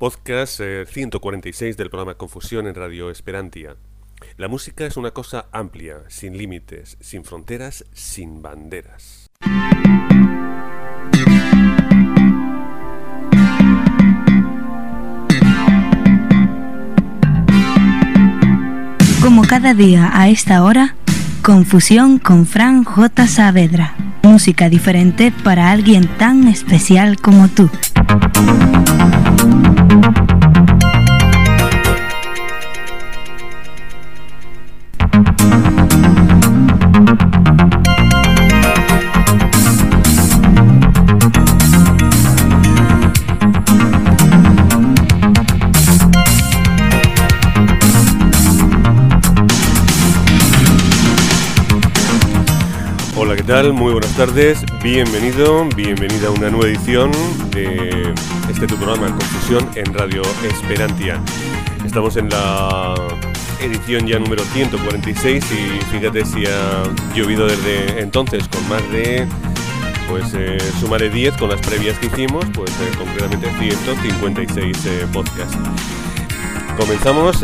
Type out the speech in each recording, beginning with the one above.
Podcast 146 del programa Confusión en Radio Esperantia. La música es una cosa amplia, sin límites, sin fronteras, sin banderas. Como cada día a esta hora, Confusión con Fran J. Saavedra. Música diferente para alguien tan especial como tú. Hola, ¿qué tal? Muy buenas tardes, bienvenido, bienvenida a una nueva edición de tu programa Confusión en Radio Esperantia. Estamos en la edición ya número 146 y fíjate si ha llovido desde entonces con más de, sumaré 10 con las previas que hicimos, concretamente 156 podcasts. Comenzamos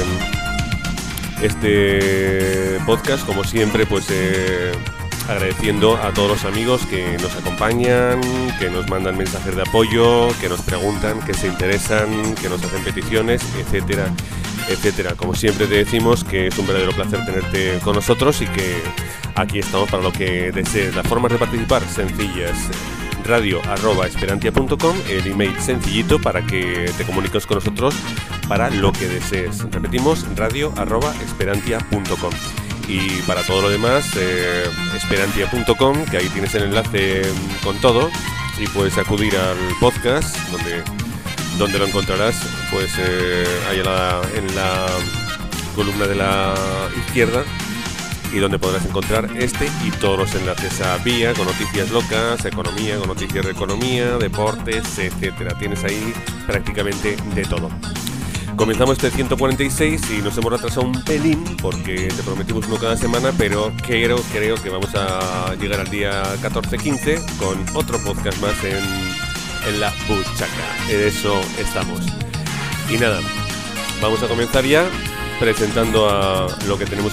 este podcast, como siempre, agradeciendo a todos los amigos que nos acompañan, que nos mandan mensajes de apoyo, que nos preguntan, que se interesan, que nos hacen peticiones, etcétera, etcétera. Como siempre te decimos que es un verdadero placer tenerte con nosotros y que aquí estamos para lo que desees. Las formas de participar sencillas: radio@esperantia.com, el email sencillito para que te comuniques con nosotros para lo que desees. Repetimos, radio@esperantia.com. Y para todo lo demás, esperantia.com, que ahí tienes el enlace con todo y puedes acudir al podcast donde lo encontrarás ahí en la columna de la izquierda, y donde podrás encontrar este y todos los enlaces a Vía, con noticias locas, economía, con noticias de economía, deportes, etcétera. Tienes ahí prácticamente de todo. Comenzamos este 146 y nos hemos retrasado un pelín porque te prometimos uno cada semana, pero creo que vamos a llegar al día 14-15 con otro podcast más en la buchaca. En eso estamos. Y nada, vamos a comenzar ya presentando a lo que tenemos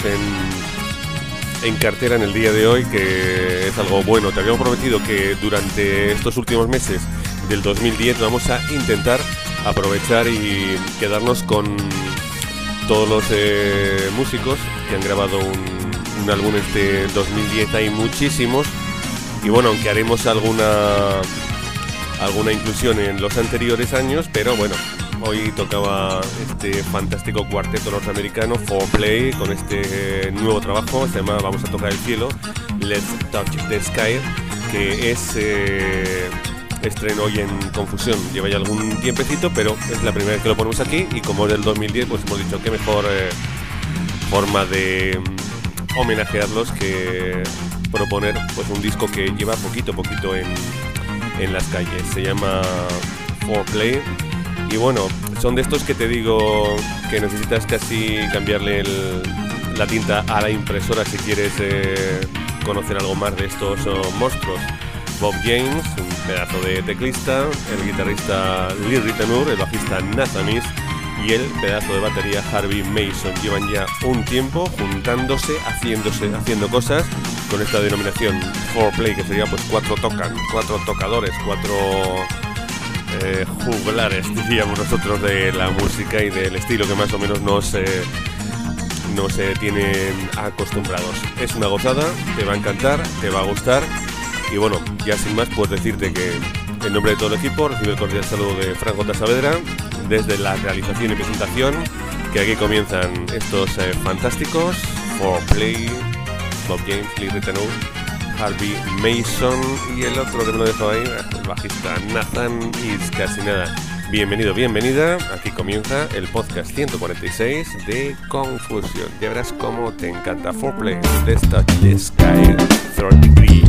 en cartera en el día de hoy, que es algo bueno. Te habíamos prometido que durante estos últimos meses del 2010 vamos a intentar aprovechar y quedarnos con todos los músicos que han grabado un álbum este 2010. Hay muchísimos, y bueno, aunque haremos alguna inclusión en los anteriores años, pero bueno, hoy tocaba este fantástico cuarteto norteamericano 4Play con este nuevo trabajo, se llama Vamos a tocar el cielo, Let's Touch the Sky, que es estreno hoy en Confusión. Lleva ya algún tiempecito, pero es la primera vez que lo ponemos aquí, y como es del 2010, pues hemos dicho qué mejor forma de homenajearlos que proponer un disco que lleva poquito en las calles. Se llama 4Play. Y bueno, son de estos que te digo que necesitas casi cambiarle la tinta a la impresora si quieres conocer algo más de estos monstruos. Bob James, un pedazo de teclista, el guitarrista Lee Ritenour, el bajista Nathan East y el pedazo de batería Harvey Mason. Llevan ya un tiempo juntándose, haciendo cosas con esta denominación 4Play, que sería cuatro tocadores, cuatro juglares, diríamos nosotros, de la música y del estilo que más o menos nos tienen acostumbrados. Es una gozada, te va a encantar, te va a gustar. Y bueno, ya sin más, pues decirte que en nombre de todo el equipo recibe el cordial saludo de Fran J. Saavedra desde la realización y presentación, que aquí comienzan estos fantásticos 4Play, Bob James, Lee Ritenour, Harvey Mason y el otro que me lo dejo ahí, el bajista Nathan East. Casi nada. Bienvenido, bienvenida. Aquí comienza el podcast 146 de Confusión. Ya verás cómo te encanta 4Play, Let's Touch the Sky, Third Degree.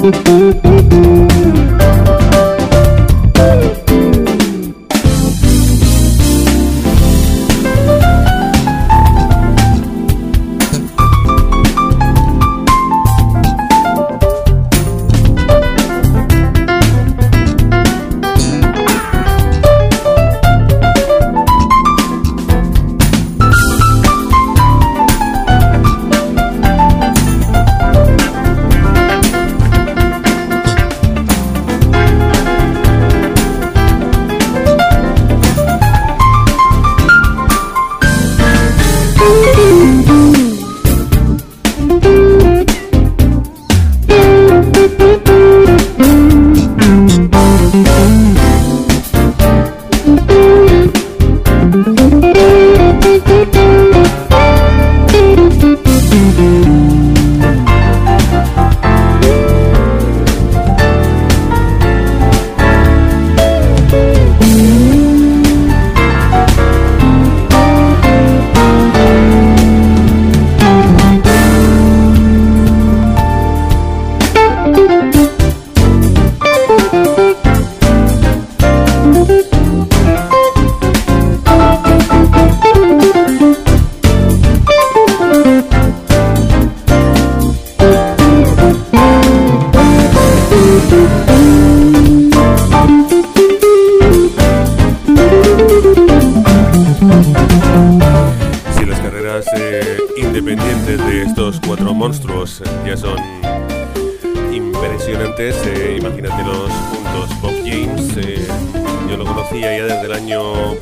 independientes de estos cuatro monstruos ya son impresionantes, imagínatelos juntos. Bob James, yo lo conocía ya desde el año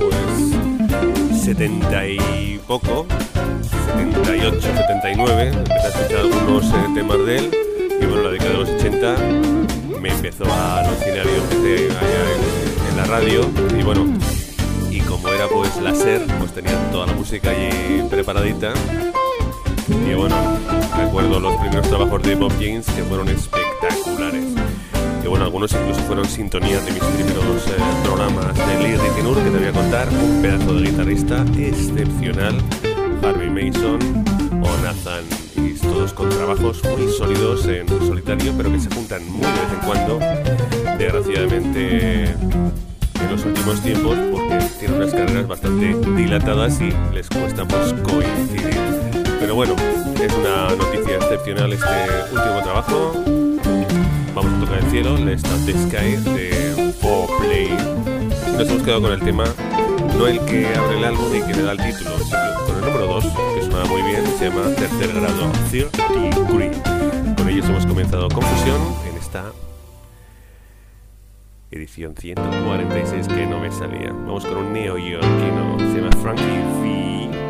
pues 70 y poco, 78, 79, empecé a escuchar algunos temas de él y bueno, la década de los 80 me empezó a alucinar y empecé allá en la radio y bueno, y como era pues la SER, pues tenía toda la música allí preparadita y bueno, recuerdo los primeros trabajos de Bob James que fueron espectaculares y bueno, algunos incluso fueron sintonías de mis primeros programas de Lee Ritenour, que te voy a contar, un pedazo de guitarrista excepcional, Harvey Mason o Nathan, y todos con trabajos muy sólidos en solitario, pero que se juntan muy de vez en cuando, desgraciadamente en los últimos tiempos, porque tienen unas carreras bastante dilatadas y les cuesta pues coincidir. Pero bueno, es una noticia excepcional este último trabajo. Vamos a tocar el cielo, Let's Touch the Sky de Foreplay. Nos hemos quedado con el tema, no el que abre el álbum y que le da el título, sino con el número 2, que suena muy bien, se llama Tercer Grado, 30 Degree. Con ellos hemos comenzado Confusión en esta edición 146 que no me salía. Vamos con un neoyorquino, se llama Frankie V.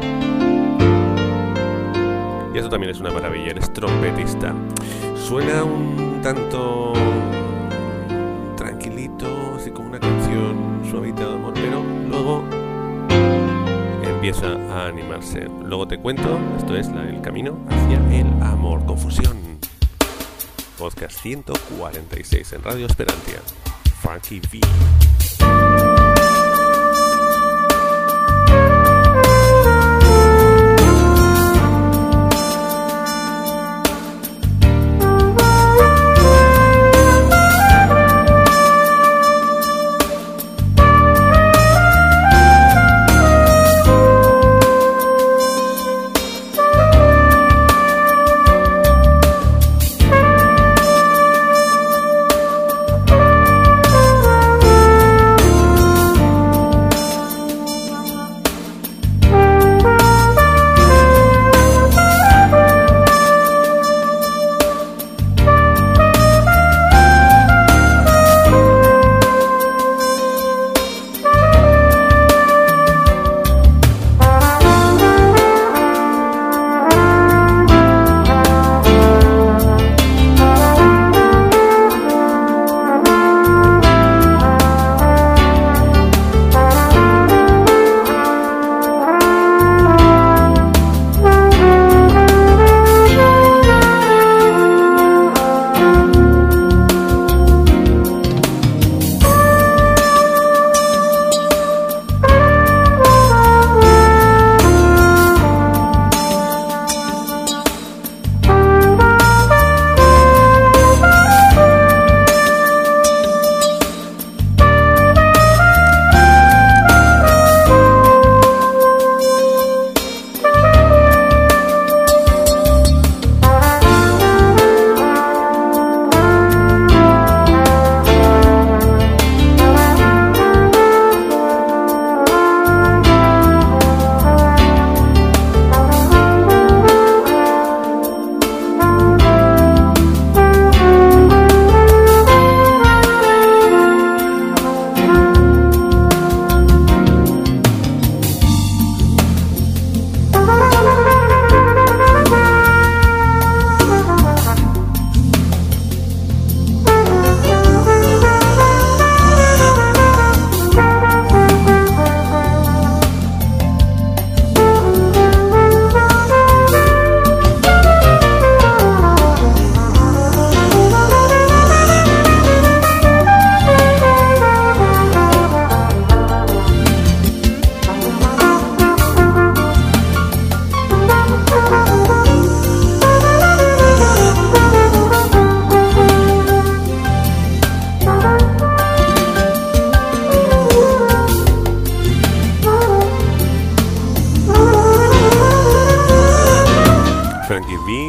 Y eso también es una maravilla, él es trompetista. Suena un tanto tranquilito, así como una canción suavita de amor, pero luego empieza a animarse. Luego te cuento, esto es el camino hacia el amor. Confusión. Podcast 146 en Radio Esperantia. Frankie V.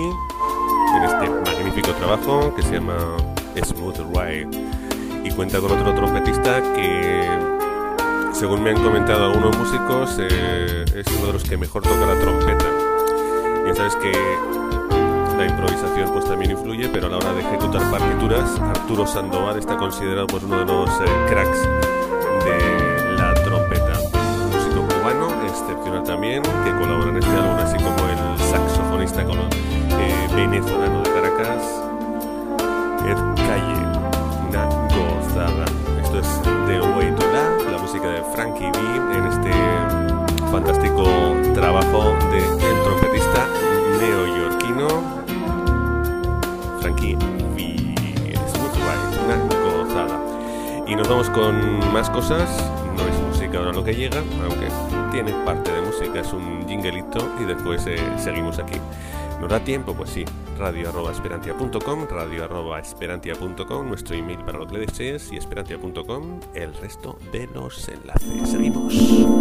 en este magnífico trabajo que se llama Smooth Ride, y cuenta con otro trompetista que, según me han comentado algunos músicos, es uno de los que mejor toca la trompeta. Ya sabes que la improvisación pues también influye, pero a la hora de ejecutar partituras, Arturo Sandoval está considerado pues uno de los cracks de la trompeta. Un músico cubano excepcional también, que colabora en este álbum, así como el saxofonista venezolano de Caracas, Ed Calle. Una gozada. Esto es The Way to Love, la música de Frankie B, en este fantástico trabajo del trompetista neoyorquino Frankie B. Smooth Ride, una gozada. Y nos vamos con más cosas. No es música ahora lo que llega, aunque tiene parte de música, es un jinglito, y después seguimos aquí. ¿Nos da tiempo? Pues sí. radio@esperantia.com, radio@esperantia.com, nuestro email para lo que le desees, y esperantia.com, el resto de los enlaces. Seguimos.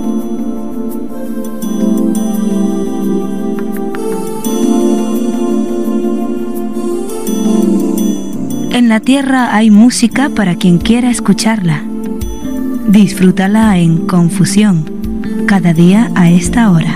En la tierra hay música para quien quiera escucharla. Disfrútala en Confusión, cada día a esta hora.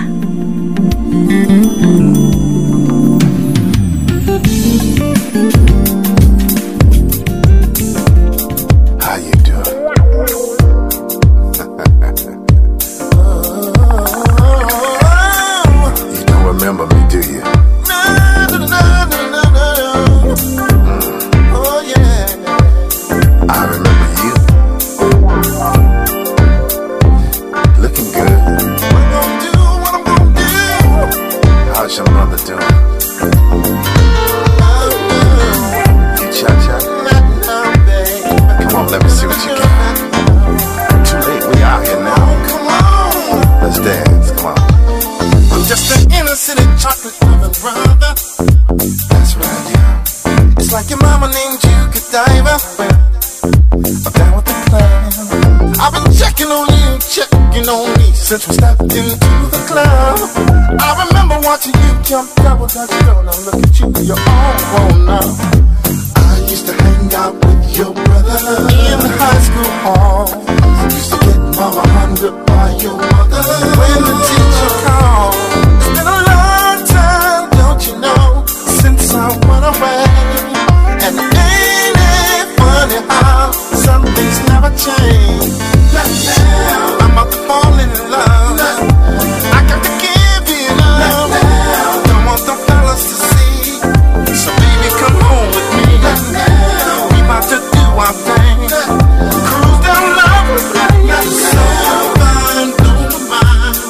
Since we stepped into the club, I remember watching you jump double dutch girl. Now look at you, you're all grown up. I used to hang out with your brother in the high school hall. Used to get mama hunted by your mother when the teacher called. It's been a long time, don't you know, since I went away. And ain't it funny how some things never change? Now I'm about to fall in love. I got to give it up. Don't want the fellas to see. So baby, come home with me. We about to do our thing. Cruise down love lane. So fine, blow my mind.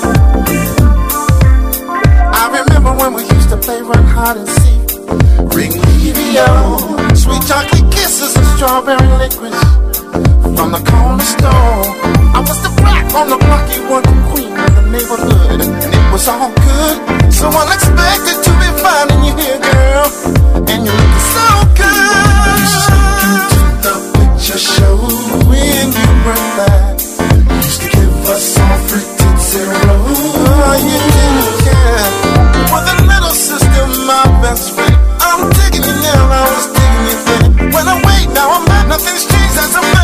I remember when we used to play run hide and seek. Ring Levio, sweet chocolate kisses and strawberry licorice from the corner store. I was the black on the block, you were the queen of the neighborhood, and it was all good. So unexpected to be finding you here, girl, and you're looking so good. You snuck into the picture show when you were back. You used to give us all free Tootsie Rolls. Oh, you did, yeah. With a little sister, my best friend. I'm digging you now, I was digging you then. When I wait, now I'm back, nothing's changed as a fact.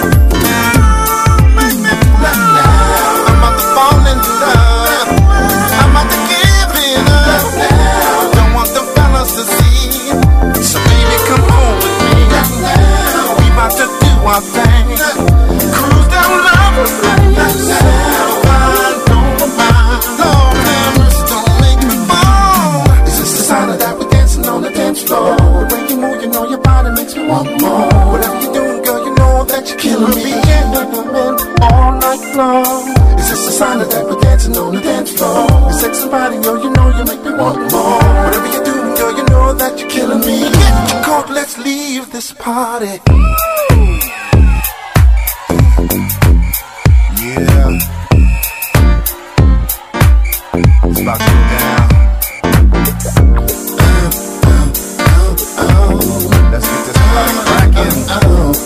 I'm about to fall in love. I'm about to give it up. Don't want the fellas to see. So baby, come home with me. We about to do our thing. Cruise down love lane. Fine, don't mind. Lord have mercy, don't make me fall. Is this the sign of that we're dancing on the dance floor? The way you move, you know your body makes me want more. Whatever you're doing, girl, you know that you're killing me. Gentlemen, all night long. Is this a sign that we're dancing on the dance floor? You're sexy body, yo, you know you make me want more. Whatever you're doing, girl, you know that you're killing me. Get caught, let's leave this party. Yeah. It's about to go down. Let's get this party cracking.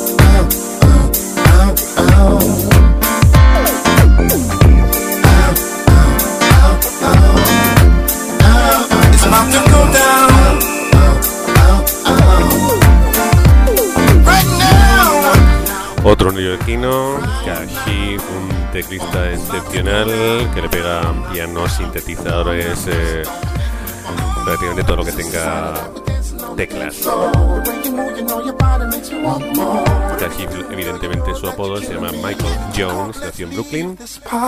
It's about to go down. Otro neoyorquino, Kashif, un teclista excepcional que le pega pianos, sintetizadores, prácticamente todo lo que tenga teclas. Kashif, evidentemente su apodo se llama Michael Jones, nació en Brooklyn.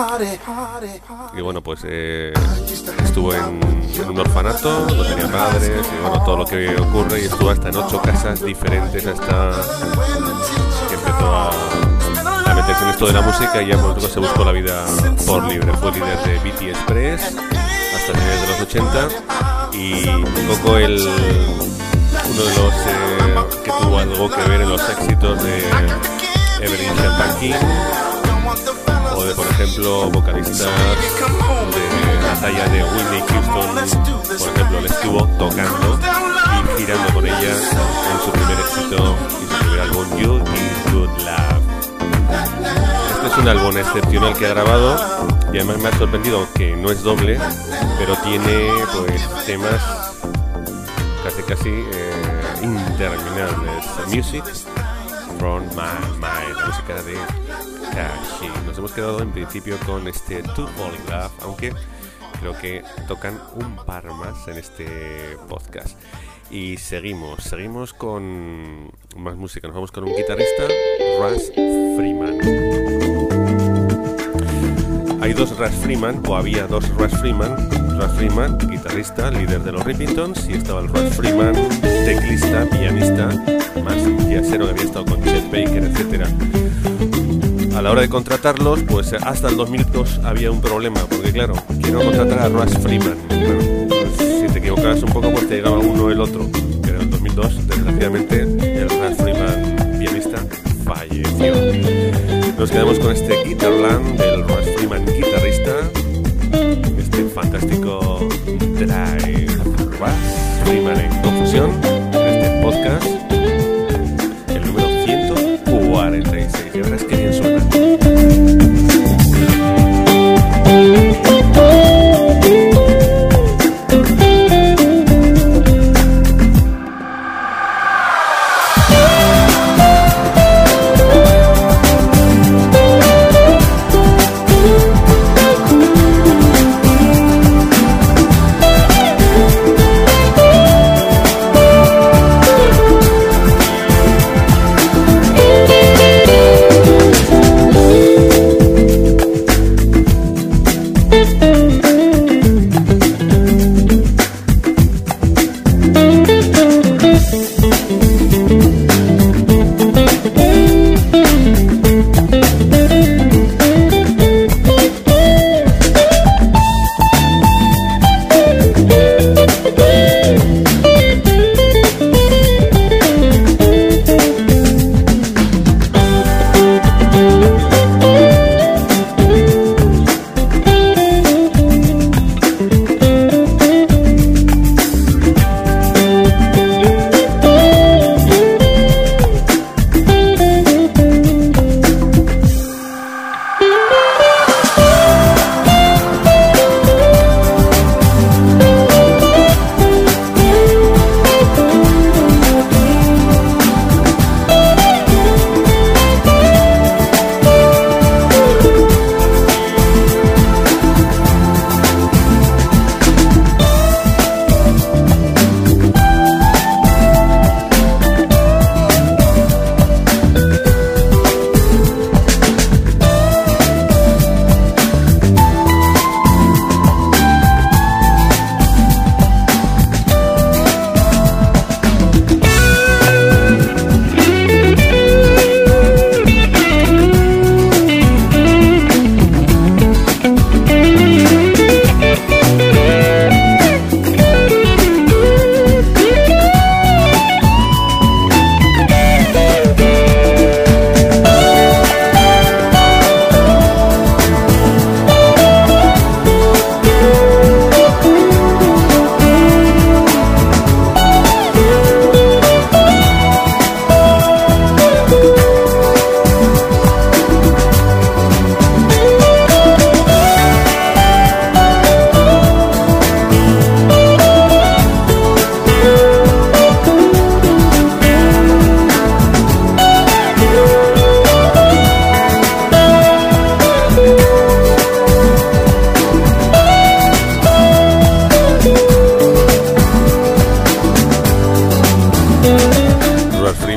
Y bueno, pues estuvo en un orfanato, no tenía padres, y bueno, todo lo que ocurre, y estuvo hasta en 8 casas diferentes hasta que empezó a meterse en esto de la música, y ya luego se buscó la vida por libre. Fue líder de BT Express hasta finales de los 80 y un poco uno de los que tuvo algo que ver en los éxitos de Evelyn Champagne o de, por ejemplo, vocalistas de la talla de Whitney Houston. Por ejemplo, le estuvo tocando y girando con ella en su primer éxito y su primer álbum, You Is Good Love. Este es un álbum excepcional que ha grabado y además me ha sorprendido que no es doble, pero tiene pues temas casi interminables. Music from My Mind, la música de Kashif. Nos hemos quedado en principio con este To Fall in Love, aunque creo que tocan un par más en este podcast. Y seguimos con más música. Nos vamos con un guitarrista, Russ Freeman. Hay dos Russ Freeman, o había dos Russ Freeman. Russ Freeman, guitarrista, líder de los Rippingtons, y estaba el Russ Freeman, teclista, pianista, más jazzero, que había estado con Chet Baker, etc. A la hora de contratarlos, pues hasta el 2002 había un problema, porque claro, quiero contratar a Russ Freeman. Bueno, pues, si te equivocabas un poco, pues te llegaba uno o el otro. Pero en el 2002, desgraciadamente, el Russ Freeman pianista falleció. Nos quedamos con este Guitarland del Russ Freeman guitarrista, este fantástico Drive. Russ Freeman en confusión, en este podcast, el número 146. Y ahora es que bien suena.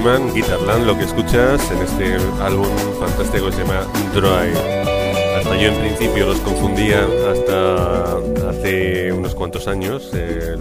Freeman, Guitarland, lo que escuchas en este álbum fantástico que se llama Dry. Hasta yo en principio los confundía hasta hace unos cuantos años, el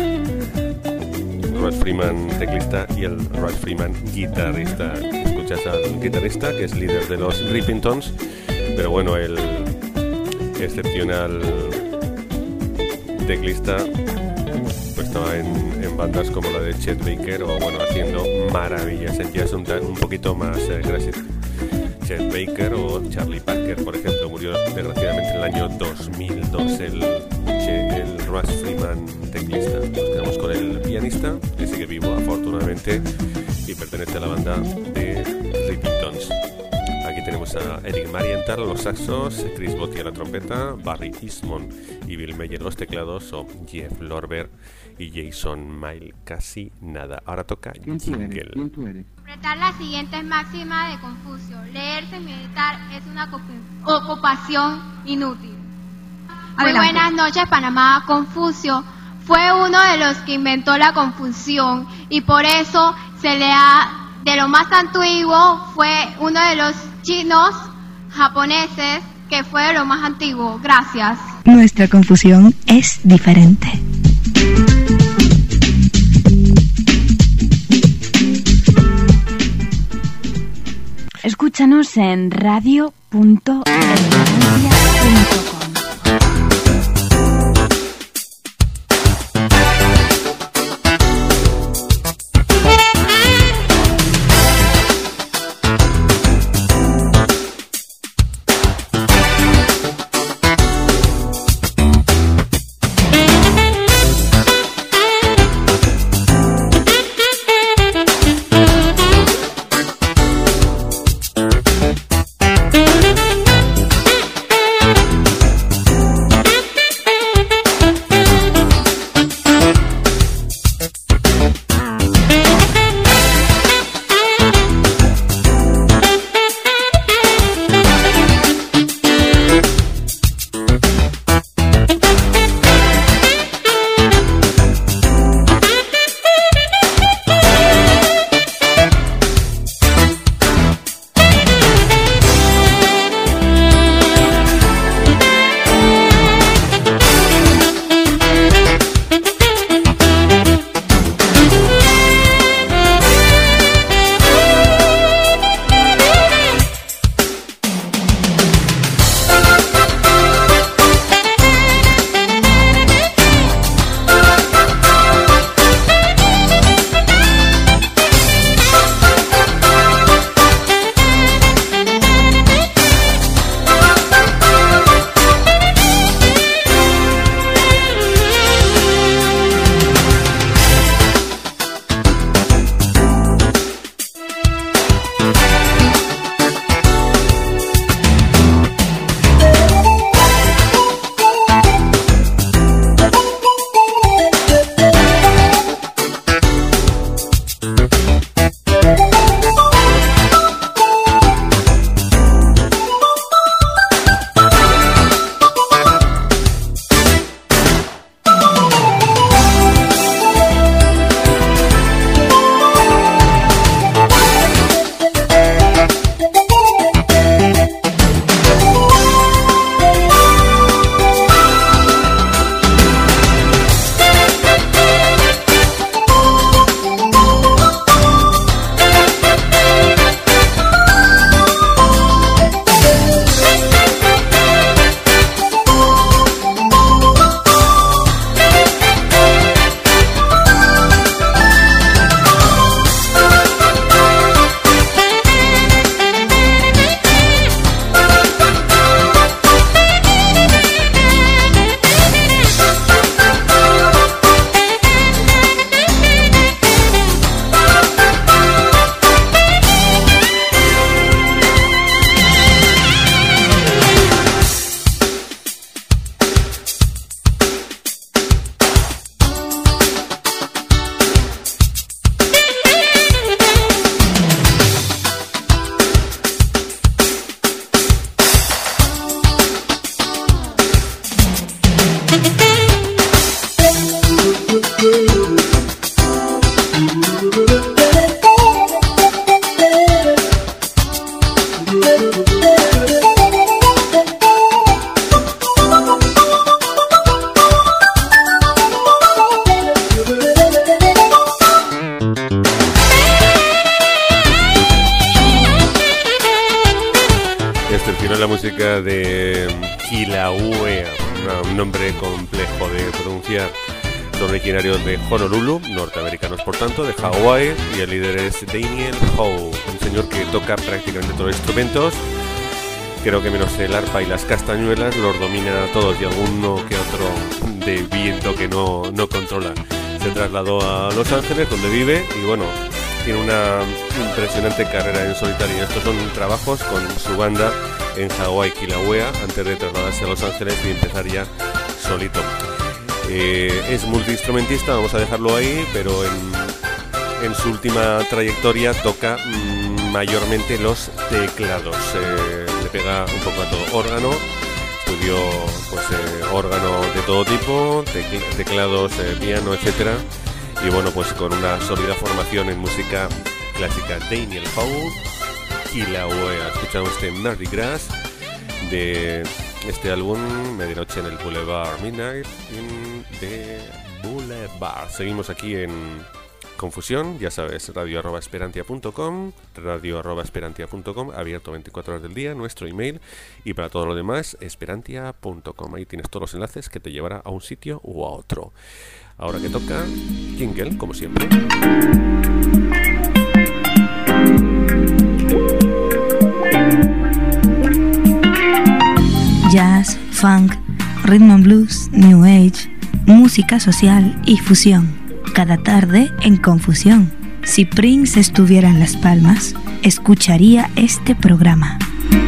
Russ Freeman teclista y el Russ Freeman guitarrista. Escuchas al guitarrista, que es líder de los Ripping Tones, pero bueno, el excepcional teclista pues estaba en bandas como la de Chet Baker, o bueno, haciendo maravillas en jazz un poquito más clásico. Chet Baker o Charlie Parker, por ejemplo, murió desgraciadamente en el año 2002 el Russ Freeman teclista. Nos quedamos con el pianista, que sigue vivo afortunadamente y pertenece a la banda de Ripping Tones. Aquí tenemos a Eric Marienthal a los saxos, Chris Botti a la trompeta, Barry Eastman y Bill Meyer a los teclados, o Jeff Lorber y Jason Mile. Casi nada. Ahora toca jingle. Interpretar las siguientes máximas de Confucio. Leer sin meditar es una ocupación inútil. Muy buenas noches, Panamá. Confucio fue uno de los que inventó la confusión y por eso se le ha, de lo más antiguo, fue uno de los chinos japoneses que fue de lo más antiguo. Gracias. Nuestra confusión es diferente. Escúchanos en radio.elvalencia.com. la música de Kilauea, un nombre complejo de pronunciar. Son originarios de Honolulu, norteamericanos por tanto, de Hawái, y el líder es Daniel Howe, un señor que toca prácticamente todos los instrumentos. Creo que menos el arpa y las castañuelas los domina a todos, y alguno que otro de viento que no controla. Se trasladó a Los Ángeles, donde vive, y bueno, tiene una impresionante carrera en solitario. Estos son trabajos con su banda en Hawái, Kilauea, antes de trasladarse a Los Ángeles y empezar ya solito. Es multiinstrumentista, vamos a dejarlo ahí, pero en su última trayectoria toca mayormente los teclados. Le pega un poco a todo. Órgano, estudió pues, órgano de todo tipo, teclados, piano, etcétera. Y bueno, pues con una sólida formación en música clásica. Daniel Howe, Kilauea. Escuchamos este Mardi Gras de este álbum, Medianoche en el Boulevard, Midnight in the Boulevard. Seguimos aquí en Confusión, ya sabes, radio@esperantia.com, radio@esperantia.com, abierto 24 horas del día, nuestro email, y para todo lo demás, esperantia.com. Ahí tienes todos los enlaces que te llevará a un sitio u a otro. Ahora que toca jingle, como siempre. Jazz, funk, rhythm and blues, new age, música social y fusión. Cada tarde en Confusión. Si Prince estuviera en Las Palmas, escucharía este programa.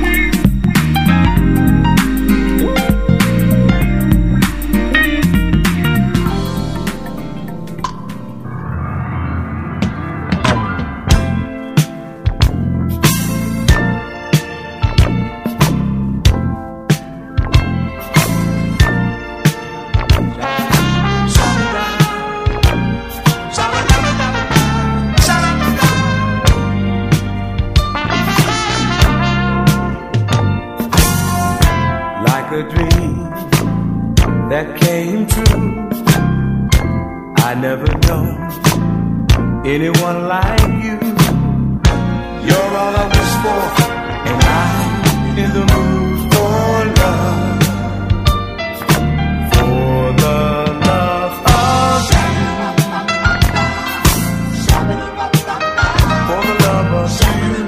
Anyone like you? You're all I wish for, and I'm in the mood for love, for the love of you, for the love of you.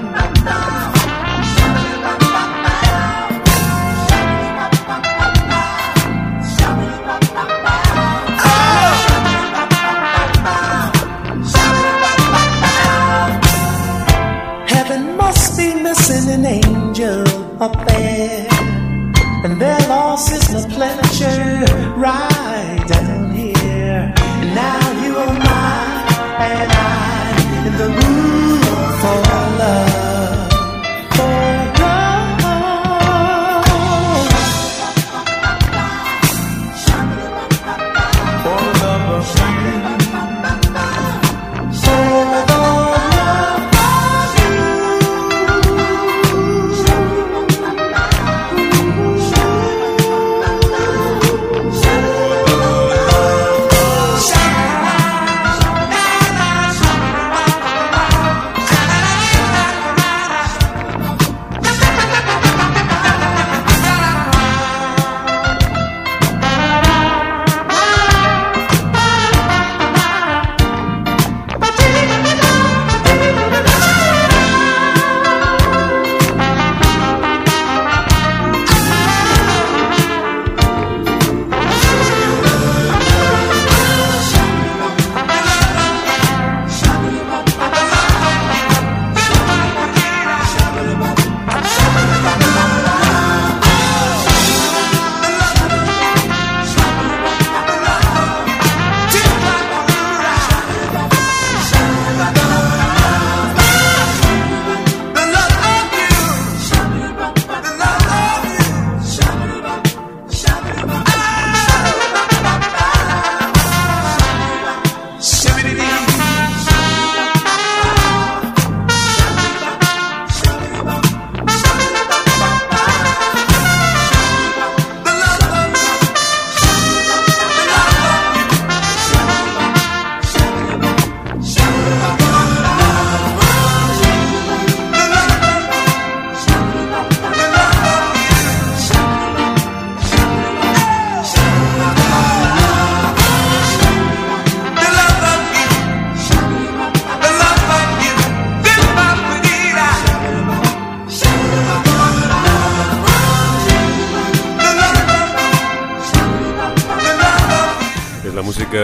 An angel up there, and their loss is no pleasure right down here. And now you are mine, and I'm in the mood for love, for love, for love of you, for the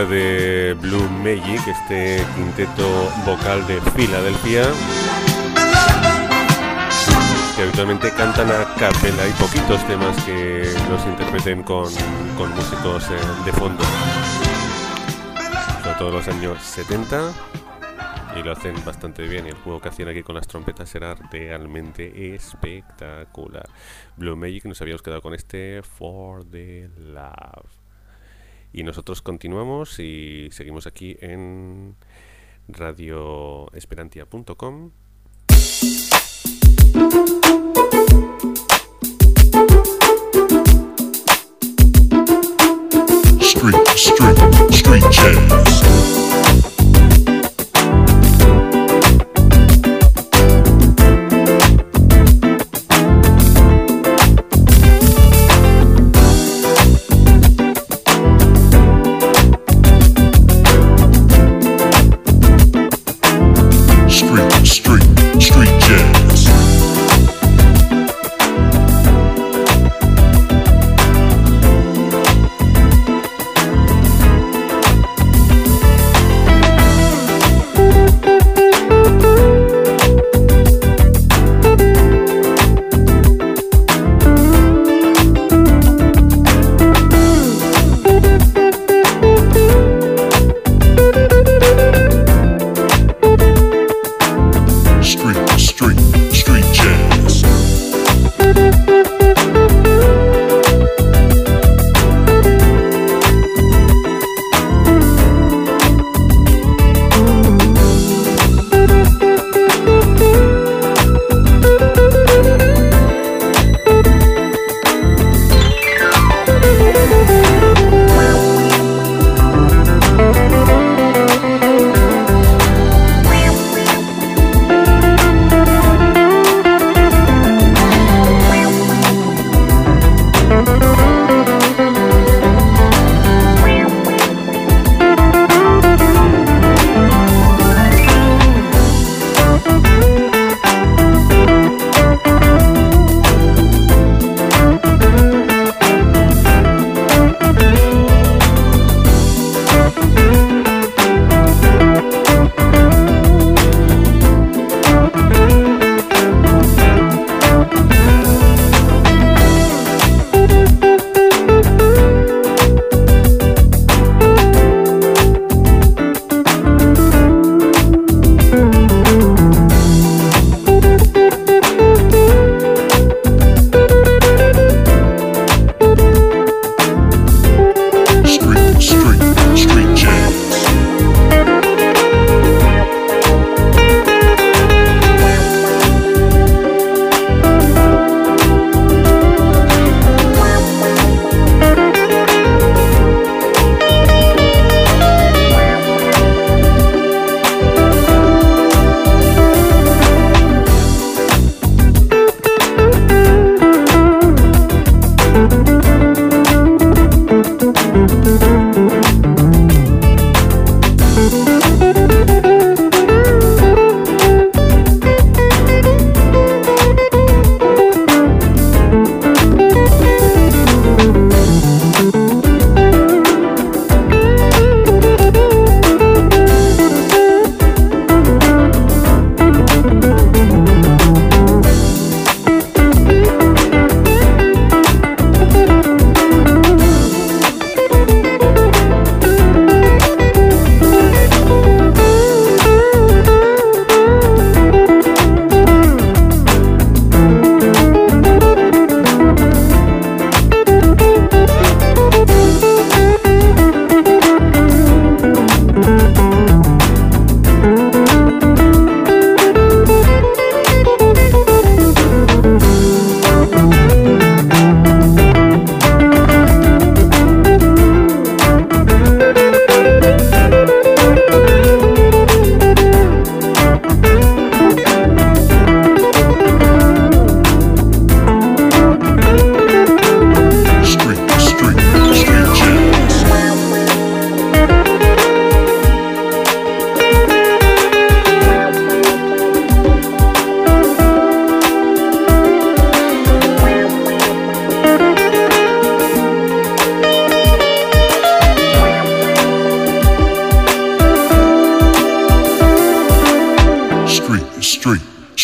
música de Blue Magic, este quinteto vocal de Filadelfia, que habitualmente cantan a capela. Hay poquitos temas que los interpreten con músicos de fondo, sobre todo los años 70, y lo hacen bastante bien, y el juego que hacían aquí con las trompetas era realmente espectacular. Blue Magic, nos habíamos quedado con este For the Love, y nosotros continuamos y seguimos aquí en radioesperantia.com. Street jazz. Street jazz.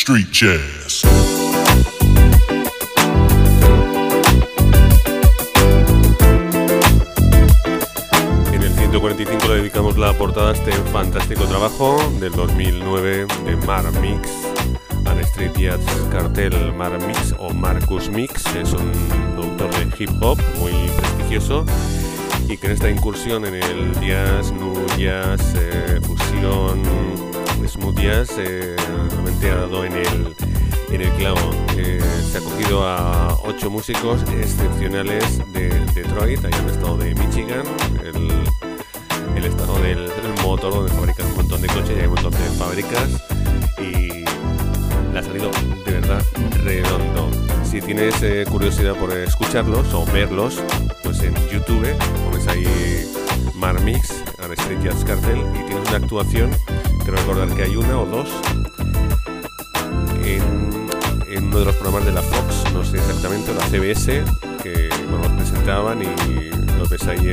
Street Jazz. En el 145 le dedicamos la portada a este fantástico trabajo del 2009 de Mar Mix, and Street Jazz Cartel. Mar Mix o Marcus Mix es un productor de hip hop muy prestigioso y que en esta incursión en el jazz, nu jazz, fusión, smooth jazz, realmente ha dado en el clavo. Se ha cogido a 8 músicos excepcionales de Detroit, ahí en el estado de Michigan, el estado del motor donde fabrican un montón de coches y hay un montón de fábricas, y le ha salido de verdad redondo. Si tienes curiosidad por escucharlos o verlos, pues en YouTube pones ahí Mar Mix and Street Jazz Cartel y tienes una actuación, creo recordar que hay una o dos en uno de los programas de la Fox, no sé exactamente, la CBS, que bueno, los presentaban y los ves ahí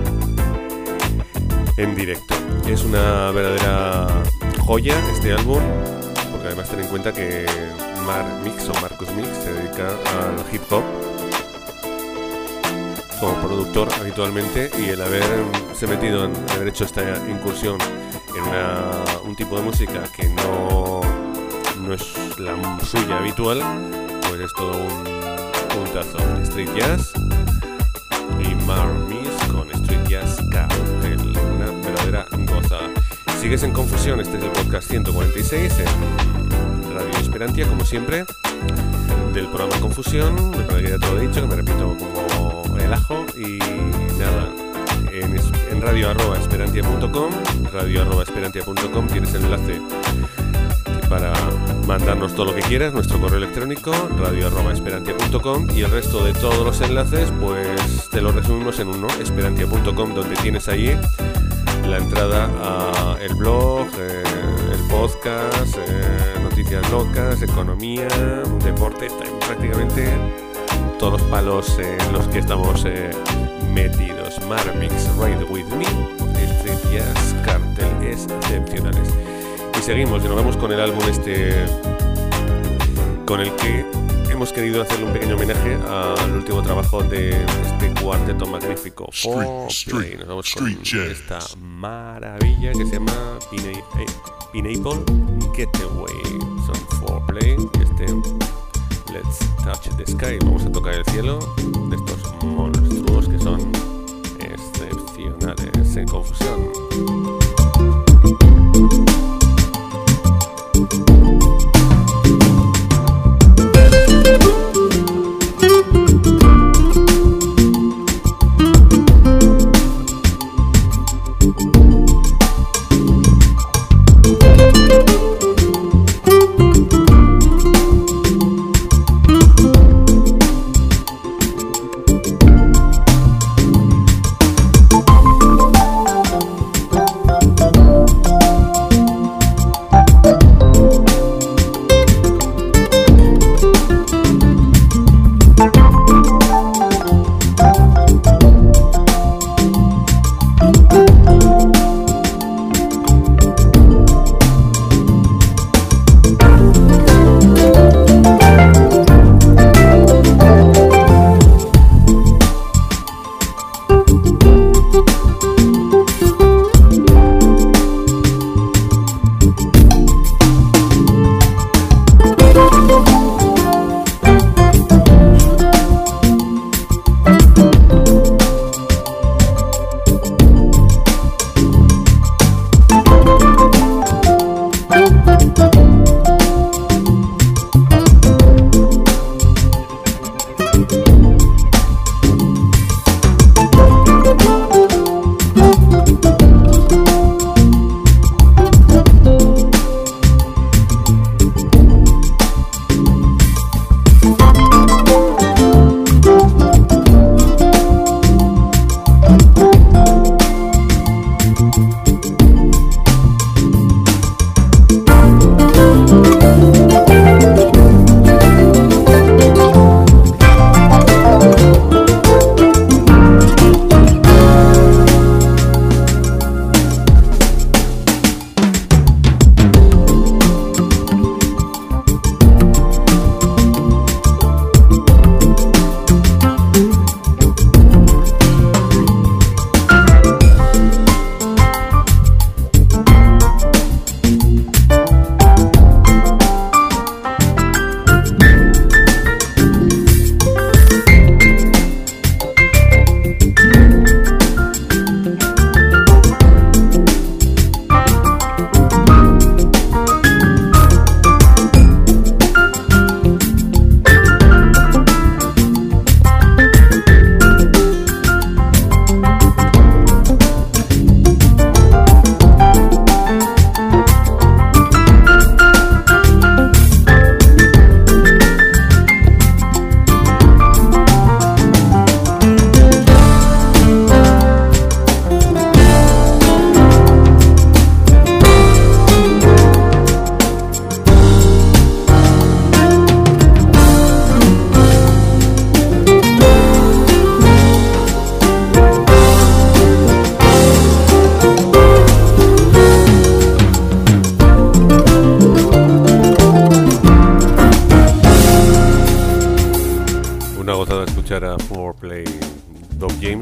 en directo. Es una verdadera joya este álbum, porque además ten en cuenta que Mar Mix o Marcus Mix se dedica al hip hop como productor habitualmente, y el haberse metido en haber hecho esta incursión en un tipo de música que no es la suya habitual, pues es todo un puntazo. Street Jazz y Mar Mix con Street Jazz Cartel, una verdadera gozada. Sigues en Confusión, este es el podcast 146 en Radio Esperantia, como siempre, del programa Confusión. Me parece que ya te lo he dicho, que me repito como el ajo. Y nada, en radio@esperantia.com, radio@esperantia.com tienes el enlace para mandarnos todo lo que quieras, nuestro correo electrónico, radio@esperantia.com, y el resto de todos los enlaces pues te los resumimos en uno, esperantia.com, donde tienes ahí la entrada a el blog, el podcast, noticias locas, economía, deporte, prácticamente todos los palos en los que estamos metidos. Mar Mix, Ride With Me, Street Jazz Cartel, excepcionales. Y seguimos, y nos vamos con el álbum con el que hemos querido hacerle un pequeño homenaje al último trabajo de este cuarteto magnífico, Foreplay. Nos vamos con esta maravilla que se llama Pineapple Getaway. Son Foreplay y Let's Touch the Sky. Vamos a tocar el cielo de estos monstruos que son excepcionales. En Confusión.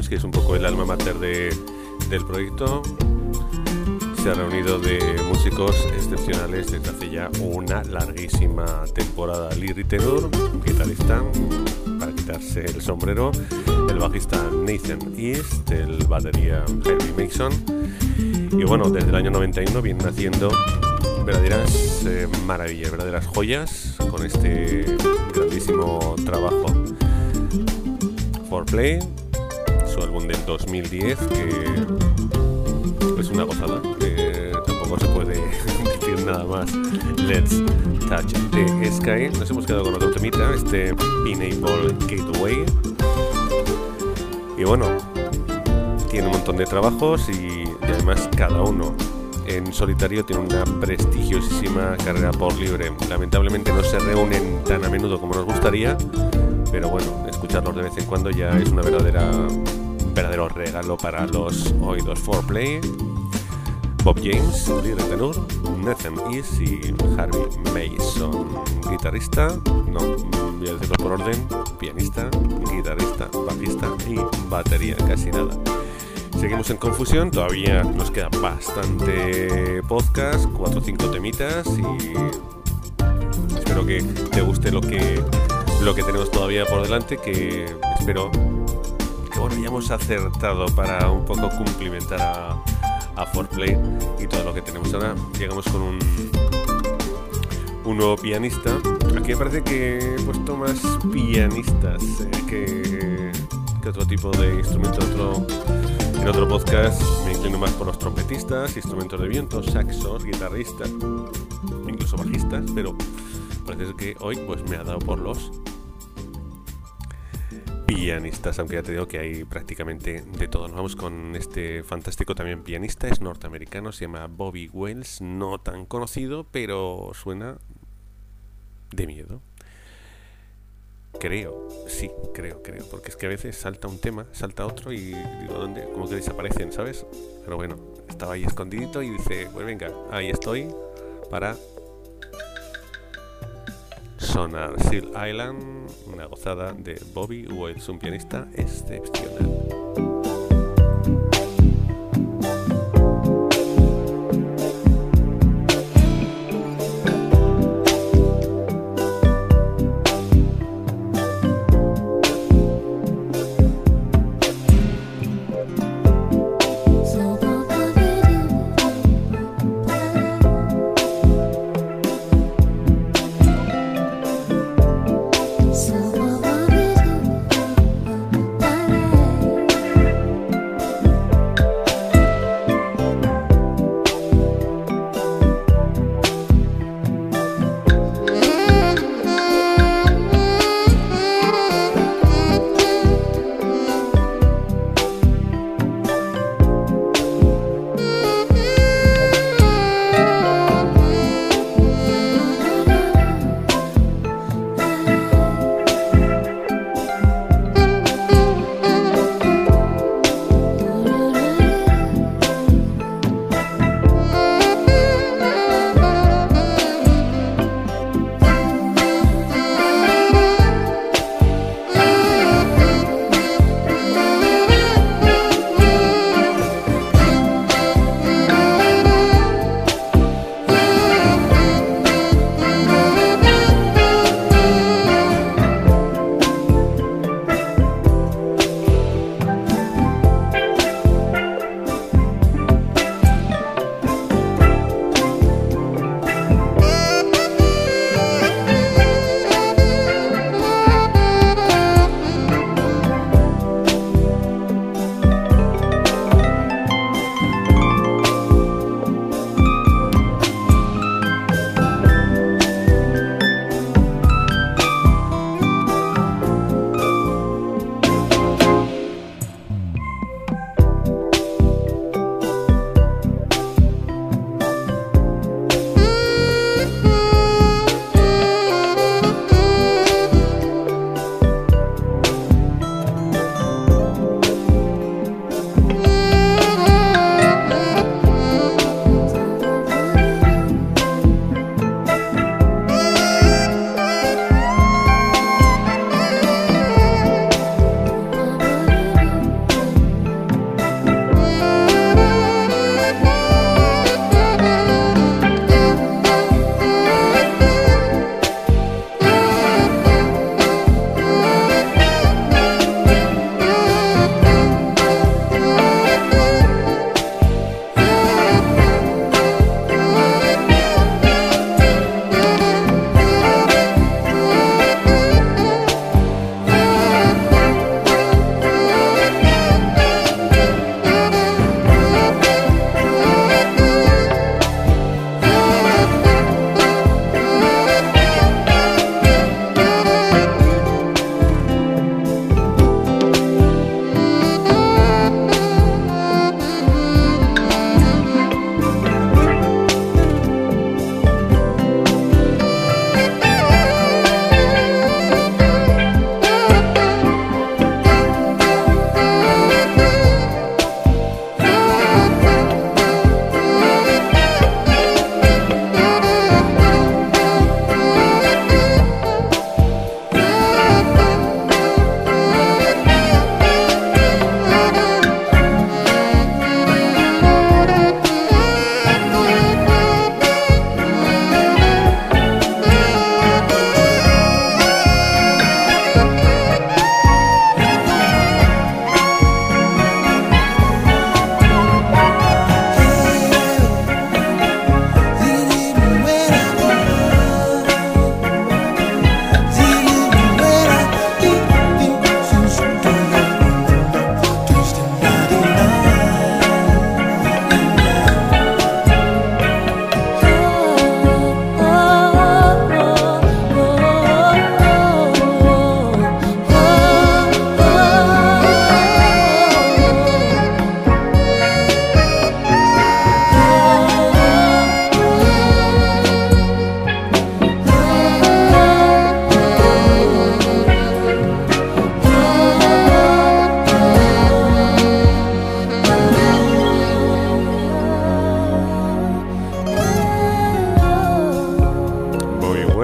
Games, que es un poco el alma mater del proyecto. Se ha reunido de músicos excepcionales desde hace ya una larguísima temporada. Lee Ritenour, guitarrista, para quitarse el sombrero, el bajista Nathan East, el batería Herbie Mason. Y bueno, desde el año 91 vienen haciendo verdaderas maravillas, verdaderas joyas con este grandísimo trabajo. 4Play, su álbum del 2010, que es una gozada, tampoco se puede decir nada más. Let's Touch the Sky. Nos hemos quedado con otro temita, este Pineapple Gateway. Y bueno, tiene un montón de trabajos y además cada uno en solitario tiene una prestigiosísima carrera por libre. Lamentablemente no se reúnen tan a menudo como nos gustaría, pero bueno, escucharlos de vez en cuando ya es una verdadero regalo para los oídos. 4Play, Bob James, Lee Ritenour, Nathan East y Herbie Mason. Guitarrista, no, voy a decirlo por orden: pianista, guitarrista, bajista y batería, casi nada. Seguimos en Confusión, todavía nos queda bastante podcast, 4 o 5 temitas, y espero que te guste lo que tenemos todavía por delante, que espero que bueno, ya hemos acertado para un poco cumplimentar a 4Play y todo lo que tenemos ahora. Llegamos con un nuevo pianista. Aquí me parece que he puesto más pianistas que otro tipo de instrumento. En otro podcast me inclino más por los trompetistas, instrumentos de viento, saxos, guitarristas, incluso bajistas, pero parece que hoy pues me ha dado por los pianistas, aunque ya te digo que hay prácticamente de todo. Nos vamos con este fantástico también pianista, es norteamericano, se llama Bobby Wells, no tan conocido, pero suena de miedo. Creo, porque es que a veces salta un tema, salta otro y digo, ¿dónde? Como que desaparecen, ¿sabes? Pero bueno, estaba ahí escondidito y dice, pues venga, ahí estoy para sonar. Seal Island, una gozada de Bobby Wells, un pianista excepcional.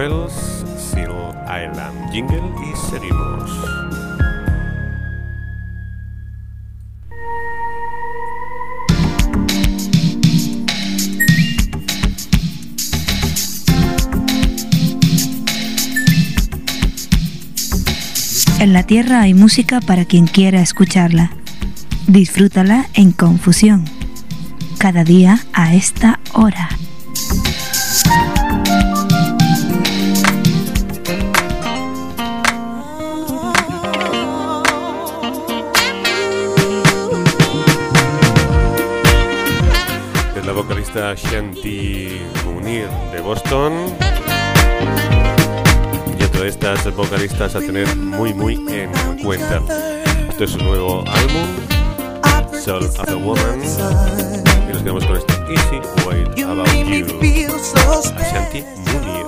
Wells, Seal Island Jingle y seguimos. En la Tierra hay música para quien quiera escucharla. Disfrútala en Confusión, cada día a esta hora. Es la vocalista Shanti Munir de Boston. De estas vocalistas a tener muy en cuenta. Esto es su nuevo álbum, Soul of a Woman, y nos quedamos con este Easy Way About You, Ashanti Munir.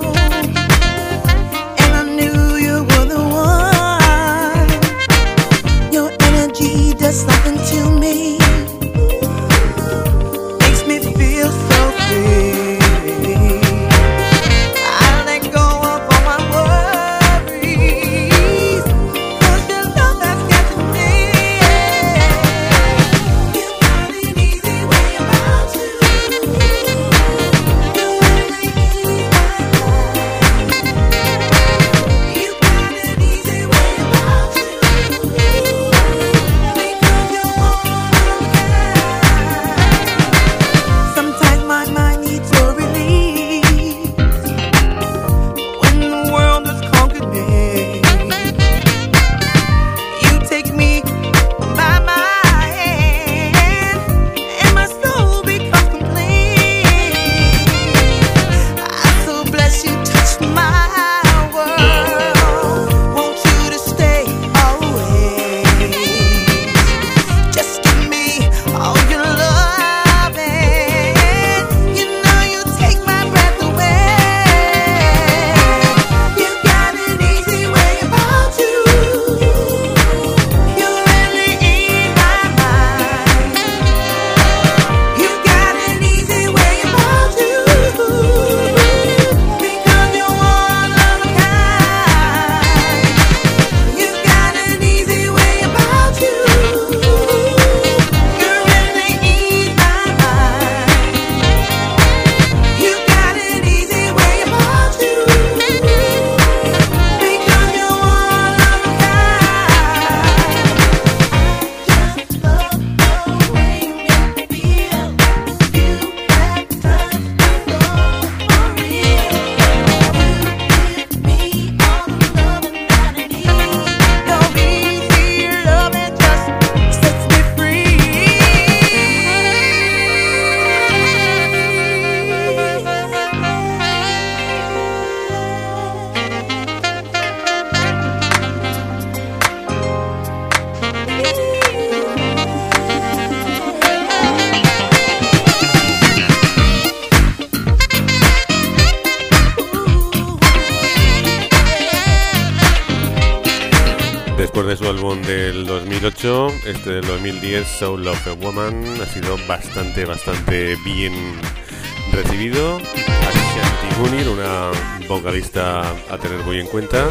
Después de su álbum del 2008, este del 2010, Soul of a Woman, ha sido bastante bien recibido. Ashanti Munir, una vocalista a tener muy en cuenta.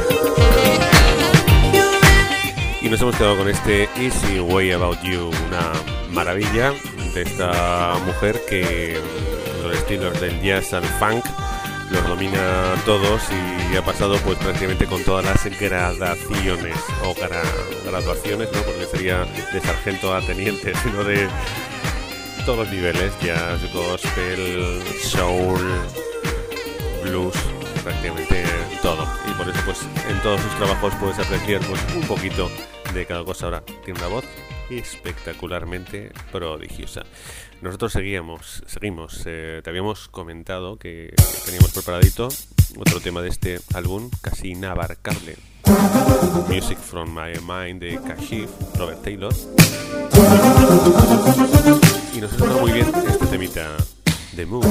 Y nos hemos quedado con este Easy Way About You, una maravilla de esta mujer que los estilos del jazz al funk los domina todos y ha pasado pues prácticamente con todas las gradaciones o graduaciones, ¿no? Porque sería de sargento a teniente, sino de todos los niveles, jazz, gospel, soul, blues, prácticamente todo. Y por eso pues en todos sus trabajos puedes apreciar pues un poquito de cada cosa. Ahora tiene una voz espectacularmente prodigiosa. Nosotros seguimos, te habíamos comentado que teníamos preparadito otro tema de este álbum casi inabarcable, Music from My Mind de Kashif, Robert Taylor, y nos suena muy bien este temita de Moon.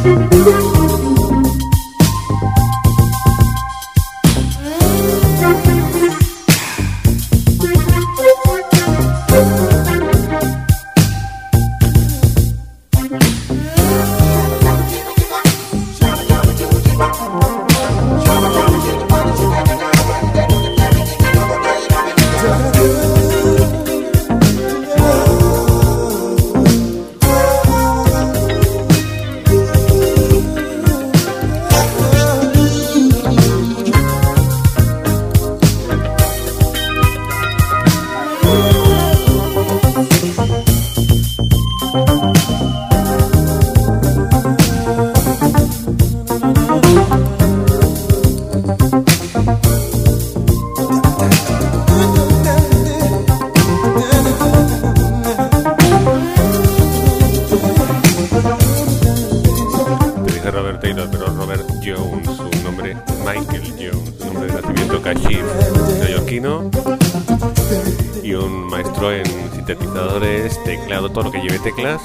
Y un maestro en sintetizadores, teclado, todo lo que lleve teclas.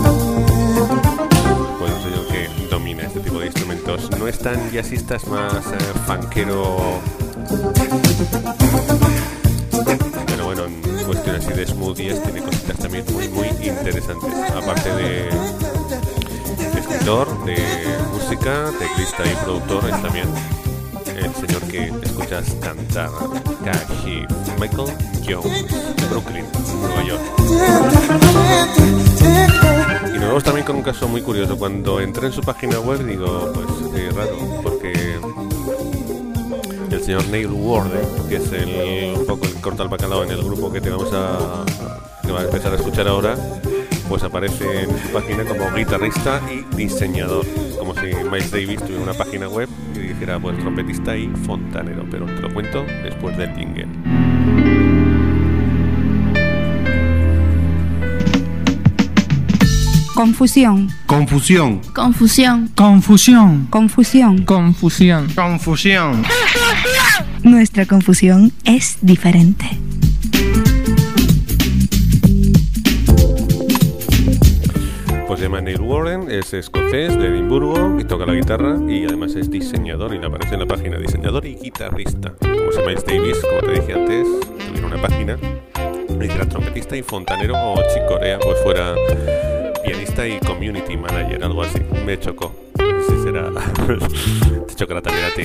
Pues soy yo que domina este tipo de instrumentos. No es tan jazzista, es más funkero. Pero bueno, en cuestiones así de smoothies tiene cositas también muy interesantes. Aparte de escritor, de música, teclista y productor, es también el señor que escuchas cantar, Kashif, Michael Jones, de Brooklyn, Nueva York. Y nos vamos también con un caso muy curioso. Cuando entré en su página web digo, pues raro, porque el señor Neil Warden, que es un poco el corta al bacalao en el grupo que va a empezar a escuchar ahora, pues aparece en su página como guitarrista y diseñador, como si Miles Davis tuviera una página web y dijera pues trompetista y fontanero, pero te lo cuento después del jingle. Confusión. Confusión. Confusión. Confusión. Confusión. Confusión. Confusión. Nuestra confusión es diferente. Pues se llama Neil Warren, es escocés de Edimburgo y toca la guitarra y además es diseñador y le aparece en la página diseñador y guitarrista. Como se llama Miles Davis, como te dije antes, tuviera una página y era trompetista y fontanero, o Chick Corea pues fuera pianista y community manager, algo así. Me chocó. No sé si será... te chocará también a ti.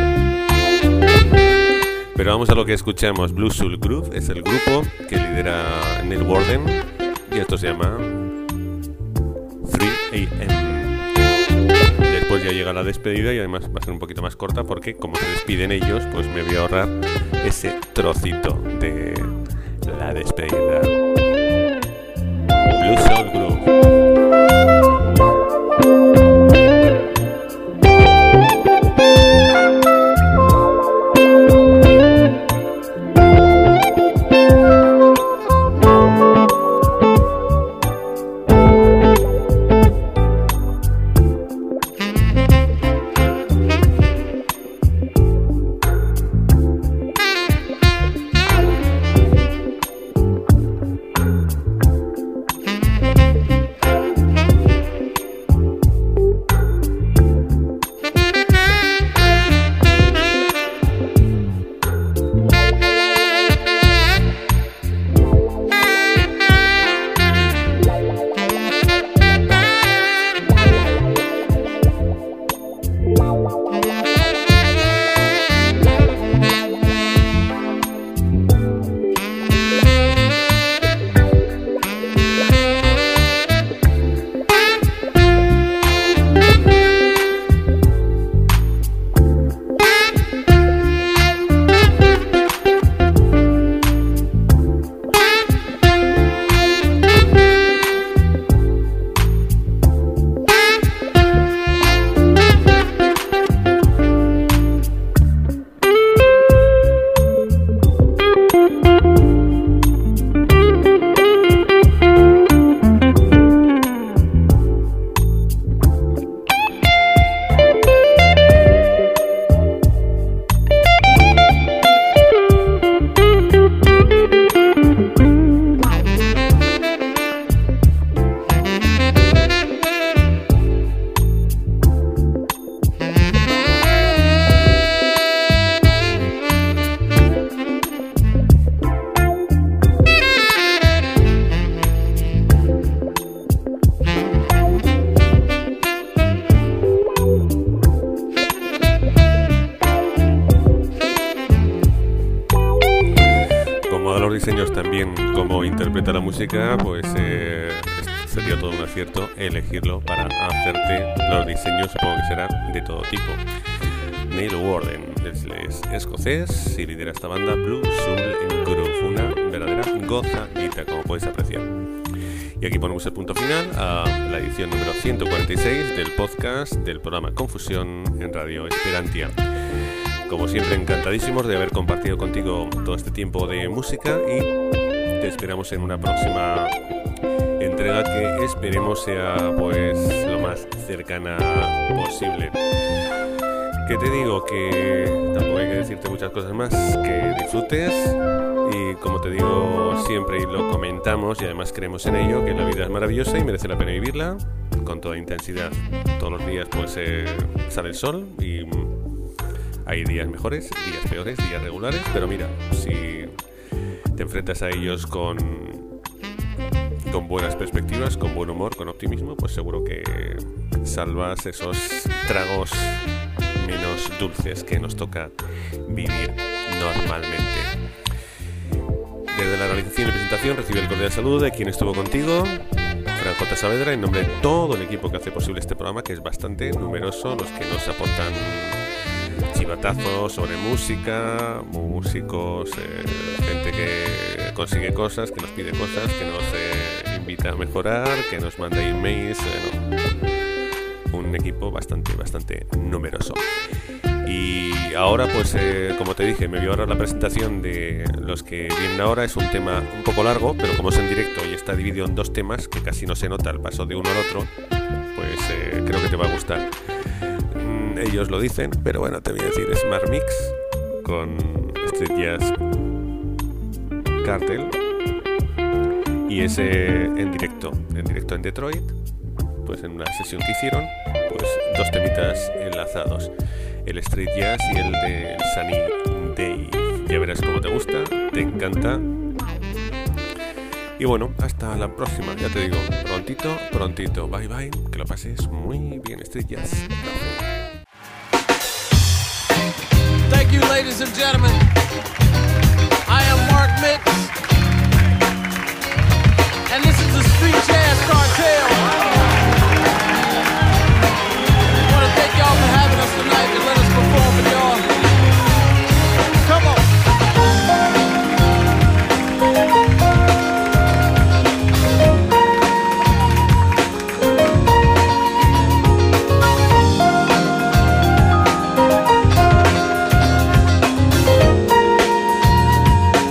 Pero vamos a lo que escuchamos. Blue Soul Groove es el grupo que lidera Neil Warden y esto se llama 3 AM. Después ya llega la despedida y además va a ser un poquito más corta porque como se despiden ellos, pues me voy a ahorrar ese trocito de la despedida. Blue Soul Groove. cómo interpreta la música, pues sería todo un acierto elegirlo para hacerte los diseños, supongo que serán de todo tipo. Neil Warden es escocés y lidera esta banda Blue Soul Groove, una verdadera gozadita, como puedes apreciar. Y aquí ponemos el punto final a la edición número 146 del podcast del programa Confusión en Radio Esperantia. Como siempre, encantadísimos de haber compartido contigo todo este tiempo de música y te esperamos en una próxima entrega que esperemos sea pues lo más cercana posible. Que te digo que tampoco hay que decirte muchas cosas más, que disfrutes y como te digo siempre y lo comentamos y además creemos en ello, que la vida es maravillosa y merece la pena vivirla con toda intensidad. Todos los días pues sale el sol y hay días mejores, días peores, días regulares, pero mira, si te enfrentas a ellos con buenas perspectivas, con buen humor, con optimismo, pues seguro que salvas esos tragos menos dulces que nos toca vivir normalmente. Desde la realización y presentación recibe el cordial saludo de quien estuvo contigo, Fran J. Saavedra, en nombre de todo el equipo que hace posible este programa, que es bastante numeroso, los que nos aportan chivatazos sobre música, músicos, gente que consigue cosas, que nos pide cosas, que nos invita a mejorar, que nos manda emails, un equipo bastante numeroso. Y ahora pues como te dije, me voy a ahorrar la presentación de los que vienen ahora. Es un tema un poco largo, pero como es en directo y está dividido en dos temas, que casi no se nota el paso de uno al otro, pues creo que te va a gustar. Ellos lo dicen, pero bueno, te voy a decir Smart Mix con Street Jazz Cartel, y ese en directo en Detroit, pues en una sesión que hicieron, pues dos temitas enlazados, el Street Jazz y el de Sunny Day. Ya verás cómo te gusta, te encanta. Y bueno, hasta la próxima, ya te digo, prontito, bye bye, que lo pases muy bien, Street Jazz. Thank you, ladies and gentlemen. I am Mark Mix, and this is the Street Jazz Cartel. I want to thank y'all for having us tonight and let us perform for y'all. Come on.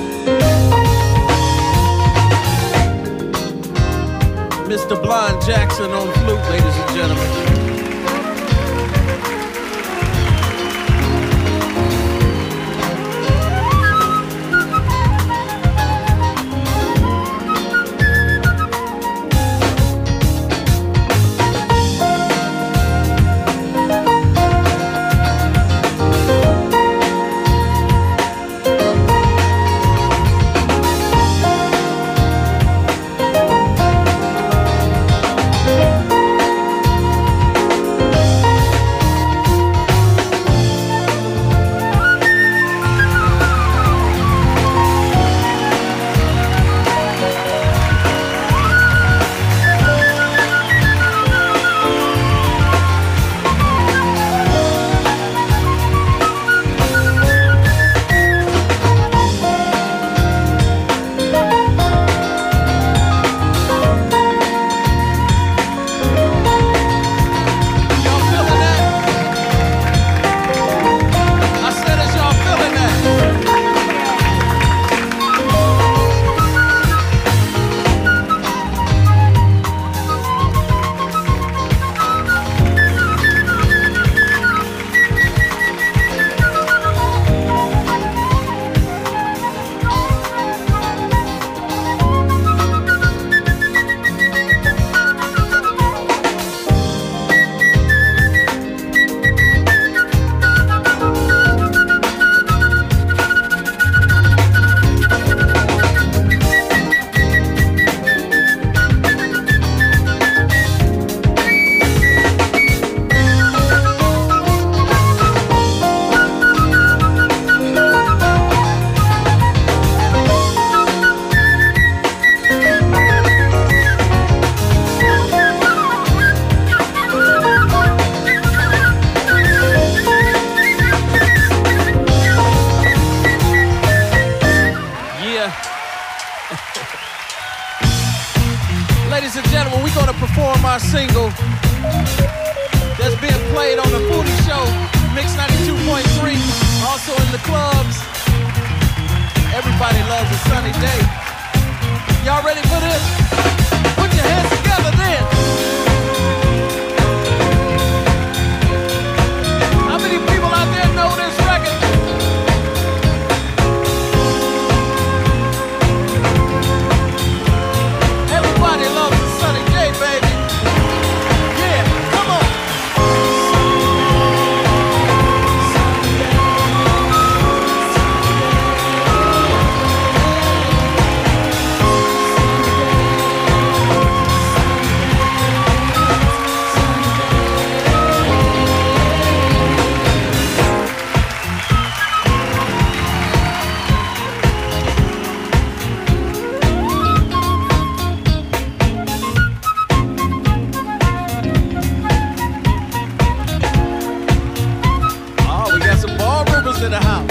Mr. Blind Jackson. a sunny day. Y'all ready for this? Put your hands together then. How many people out there know this record? Everybody loves a sunny day, baby. Yeah, come on. In the house.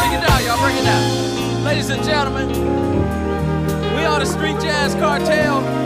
Ladies and gentlemen, we are the Street Jazz Cartel.